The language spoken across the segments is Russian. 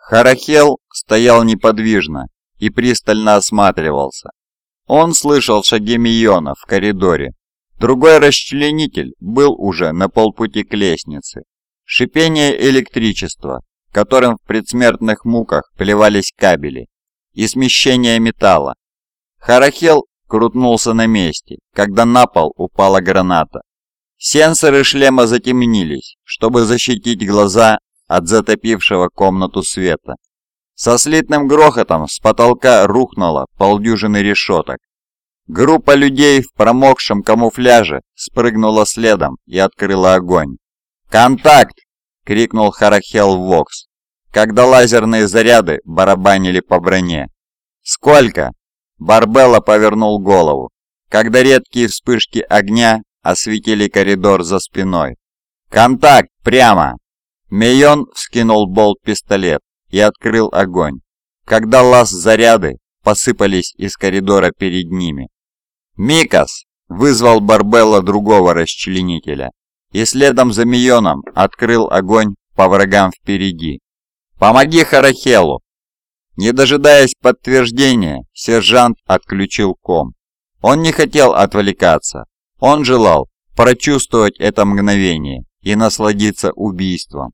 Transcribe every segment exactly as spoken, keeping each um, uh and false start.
Харахел стоял неподвижно и пристально осматривался. Он слышал шаги Мийона в коридоре. Другой расчленитель был уже на полпути к лестнице. Шипение электричества, которым в предсмертных муках плевались кабели, и смещение металла. Харахел крутнулся на месте, когда на пол упала граната. Сенсоры шлема затемнились, чтобы защитить глаза от затопившего комнату света. Со слитным грохотом с потолка рухнуло полдюжины решеток. Группа людей в промокшем камуфляже спрыгнула следом и открыла огонь. «Контакт!» — крикнул Харахел в Вокс, когда лазерные заряды барабанили по броне. «Сколько?» — Барбелла повернул голову, когда редкие вспышки огня осветили коридор за спиной. «Контакт! Прямо!» Мейон вскинул болт-пистолет и открыл огонь, когда лаз-заряды посыпались из коридора перед ними. «Микас!» — вызвал Барбелла другого расчленителя, и следом за Мейоном открыл огонь по врагам впереди. «Помоги Харахелу!» Не дожидаясь подтверждения, сержант отключил ком. Он не хотел отвлекаться, он желал прочувствовать это мгновение и насладиться убийством.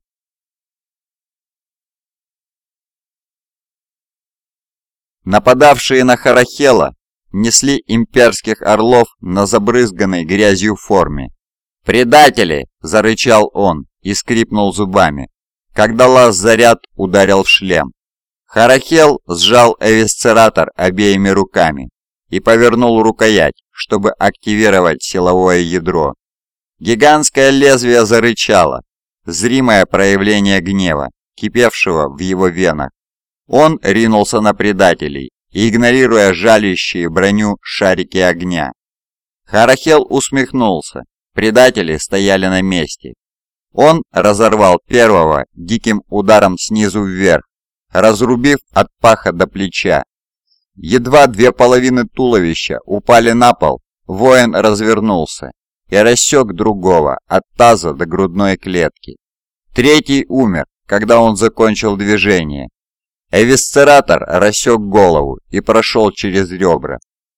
Нападавшие на Харахела несли имперских орлов на забрызганной грязью форме. «Предатели!» – зарычал он и скрипнул зубами, когда лаз-заряд ударил в шлем. Харахел сжал эвисцератор обеими руками и повернул рукоять, чтобы активировать силовое ядро. Гигантское лезвие зарычало, зримое проявление гнева, кипевшего в его венах. Он ринулся на предателей, игнорируя жалящие броню шарики огня. Харахел усмехнулся. Предатели стояли на месте. Он разорвал первого диким ударом снизу вверх, разрубив от паха до плеча. Едва две половины туловища упали на пол, воин развернулся и рассек другого от таза до грудной клетки. Третий умер, когда он закончил движение. Эвисцератор рассек голову и прошел через ребра.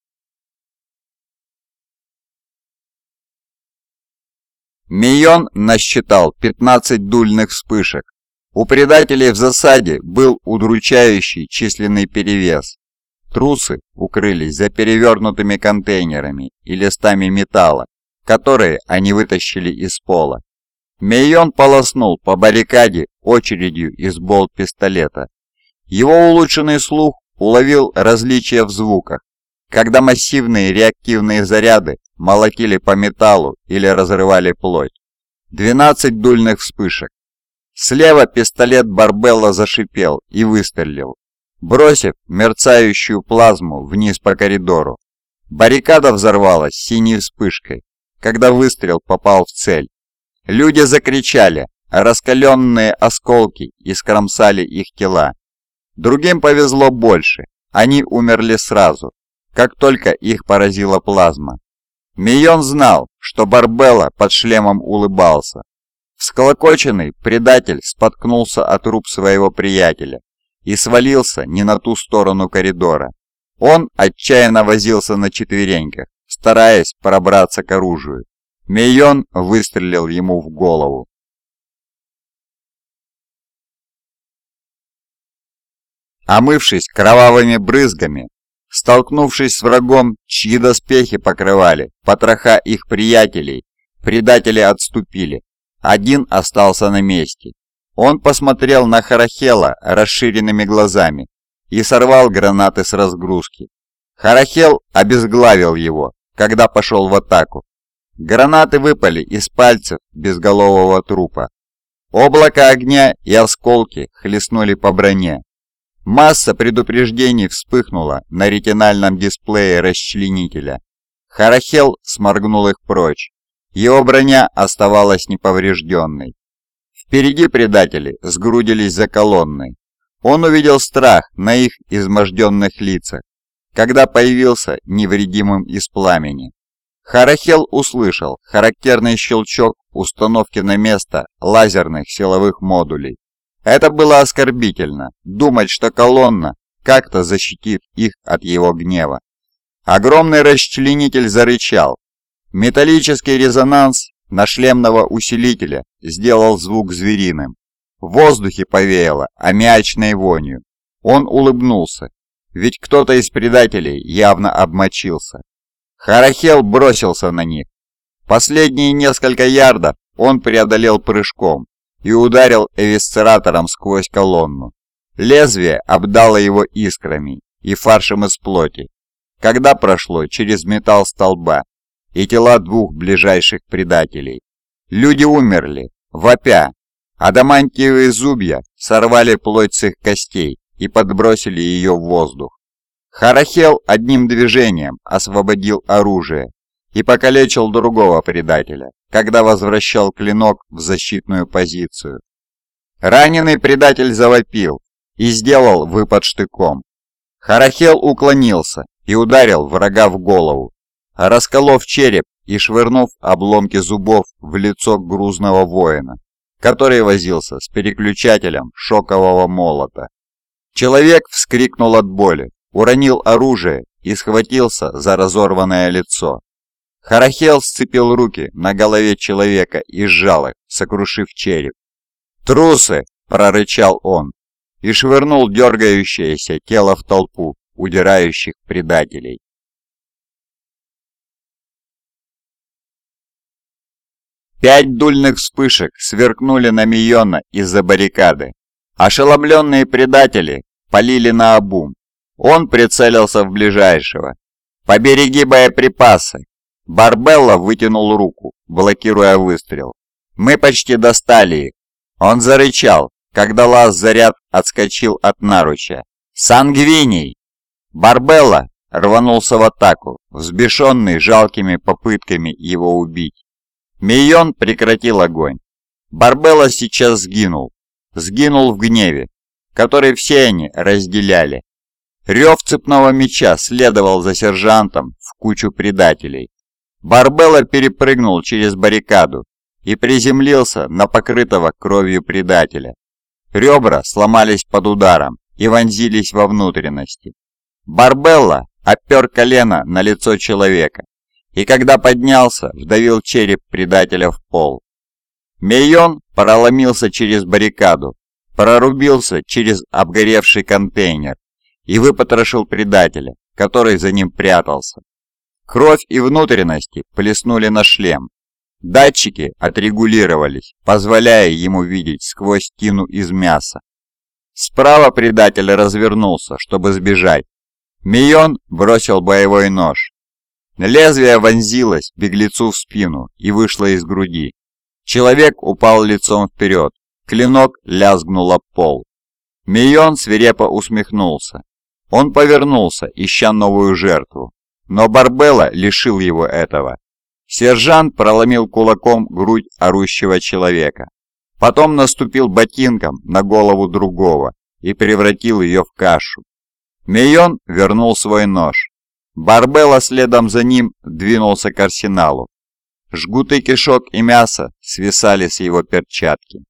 Мийон насчитал пятнадцать дульных вспышек. У предателей в засаде был удручающий численный перевес. Трусы укрылись за перевернутыми контейнерами и листами металла, которые они вытащили из пола. Мийон полоснул по баррикаде очередью из болт-пистолета. Его улучшенный слух уловил различия в звуках, когда массивные реактивные заряды молотили по металлу или разрывали плоть. двенадцать дульных вспышек. Слева пистолет Барбелла зашипел и выстрелил, бросив мерцающую плазму вниз по коридору. Баррикада взорвалась синей вспышкой, когда выстрел попал в цель. Люди закричали, а раскаленные осколки искромсали их тела. Другим повезло больше, они умерли сразу, как только их поразила плазма. Мийон знал, что Барбелла под шлемом улыбался. Всколокоченный предатель споткнулся от труп своего приятеля и свалился не на ту сторону коридора. Он отчаянно возился на четвереньках, стараясь пробраться к оружию. Мийон выстрелил ему в голову. Омывшись кровавыми брызгами, столкнувшись с врагом, чьи доспехи покрывали потроха их приятелей, предатели отступили. Один остался на месте. Он посмотрел на Харахела расширенными глазами и сорвал гранаты с разгрузки. Харахел обезглавил его, когда пошел в атаку. Гранаты выпали из пальцев безголового трупа. Облако огня и осколки хлестнули по броне. Масса предупреждений вспыхнула на ретинальном дисплее расчленителя. Харахел сморгнул их прочь. Его броня оставалась неповрежденной. Впереди предатели сгрудились за колонной. Он увидел страх на их изможденных лицах, когда появился невредимым из пламени. Харахел услышал характерный щелчок установки на место лазерных силовых модулей. Это было оскорбительно, думать, что колонна как-то защитит их от его гнева. Огромный расчленитель зарычал. Металлический резонанс нашлемного усилителя сделал звук звериным. В воздухе повеяло аммиачной вонью. Он улыбнулся, ведь кто-то из предателей явно обмочился. Харахел бросился на них. Последние несколько ярдов он преодолел прыжком и ударил эвисцератором сквозь колонну. Лезвие обдало его искрами и фаршем из плоти, когда прошло через металл столба и тела двух ближайших предателей. Люди умерли, вопя. Адамантиевые зубья сорвали плоть с их костей и подбросили ее в воздух. Харахел одним движением освободил оружие и покалечил другого предателя, когда возвращал клинок в защитную позицию. Раненый предатель завопил и сделал выпад штыком. Харахел уклонился и ударил врага в голову, расколов череп и швырнув обломки зубов в лицо грузного воина, который возился с переключателем шокового молота. Человек вскрикнул от боли, уронил оружие и схватился за разорванное лицо. Харахел сцепил руки на голове человека и сжал их, сокрушив череп. «Трусы!» – прорычал он и швырнул дергающееся тело в толпу удирающих предателей. Пять дульных вспышек сверкнули на Мийона из-за баррикады. Ошеломленные предатели палили наобум. Он прицелился в ближайшего. «Побереги боеприпасы!» Барбелла вытянул руку, блокируя выстрел. «Мы почти достали их!» Он зарычал, когда лаз-заряд отскочил от наруча. «Сангвиний!» Барбелла рванулся в атаку, взбешенный жалкими попытками его убить. Мийон прекратил огонь. Барбелла сейчас сгинул. Сгинул в гневе, который все они разделяли. Рев цепного меча следовал за сержантом в кучу предателей. Барбелла перепрыгнул через баррикаду и приземлился на покрытого кровью предателя. Ребра сломались под ударом и вонзились во внутренности. Барбелла опер колено на лицо человека и, когда поднялся, вдавил череп предателя в пол. Мийон проломился через баррикаду, прорубился через обгоревший контейнер и выпотрошил предателя, который за ним прятался. Кровь и внутренности плеснули на шлем. Датчики отрегулировались, позволяя ему видеть сквозь тину из мяса. Справа предатель развернулся, чтобы сбежать. Мийон бросил боевой нож. Лезвие вонзилось беглецу в спину и вышло из груди. Человек упал лицом вперед, клинок лязгнул об пол. Мийон свирепо усмехнулся. Он повернулся, ища новую жертву, но Барбелла лишил его этого. Сержант проломил кулаком грудь орущего человека. Потом наступил ботинком на голову другого и превратил ее в кашу. Мийон вернул свой нож. Барбелла следом за ним двинулся к арсеналу. Жгуты кишок и мяса свисали с его перчатки.